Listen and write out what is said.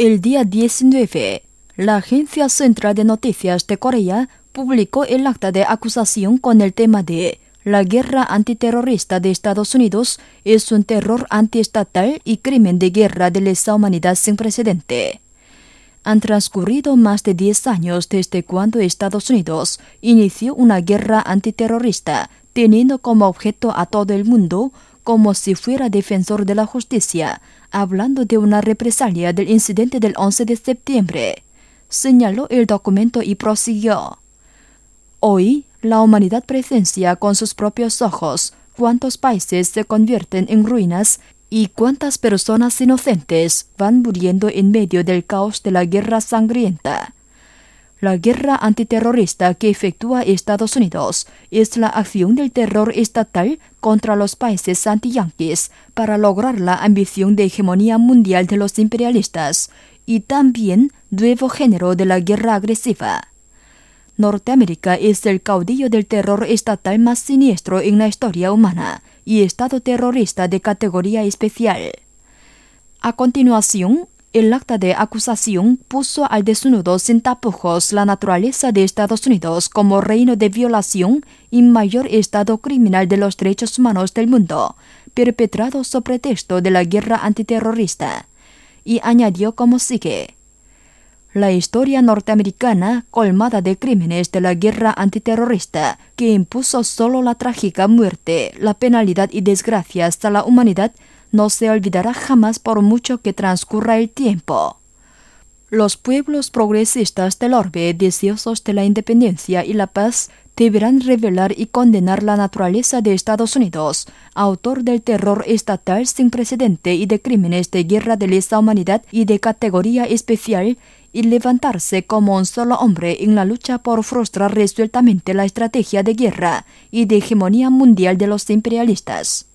El día 19, la Agencia Central de Noticias de Corea publicó el acta de acusación con el tema de la guerra antiterrorista de Estados Unidos es un terror antiestatal y crimen de guerra de lesa humanidad sin precedente. Han transcurrido más de 10 años desde cuando Estados Unidos inició una guerra antiterrorista, teniendo como objeto a todo el mundo como si fuera defensor de la justicia, hablando de una represalia del incidente del 11 de septiembre, señaló el documento y prosiguió. Hoy, la humanidad presencia con sus propios ojos cuántos países se convierten en ruinas y cuántas personas inocentes van muriendo en medio del caos de la guerra sangrienta. La guerra antiterrorista que efectúa Estados Unidos es la acción del terror estatal contra los países antiyanquis para lograr la ambición de hegemonía mundial de los imperialistas y también nuevo género de la guerra agresiva. Norteamérica es el caudillo del terror estatal más siniestro en la historia humana y Estado terrorista de categoría especial. A continuación, el acta de acusación puso al desnudo sin tapujos la naturaleza de Estados Unidos como reino de violación y mayor estado criminal de los derechos humanos del mundo, perpetrado sobre pretexto de la guerra antiterrorista, y añadió como sigue. La historia norteamericana, colmada de crímenes de la guerra antiterrorista, que impuso solo la trágica muerte, la penalidad y desgracias a la humanidad, no se olvidará jamás por mucho que transcurra el tiempo. Los pueblos progresistas del orbe, deseosos de la independencia y la paz, deberán revelar y condenar la naturaleza de Estados Unidos, autor del terror estatal sin precedente y de crímenes de guerra de lesa humanidad y de categoría especial, y levantarse como un solo hombre en la lucha por frustrar resueltamente la estrategia de guerra y de hegemonía mundial de los imperialistas.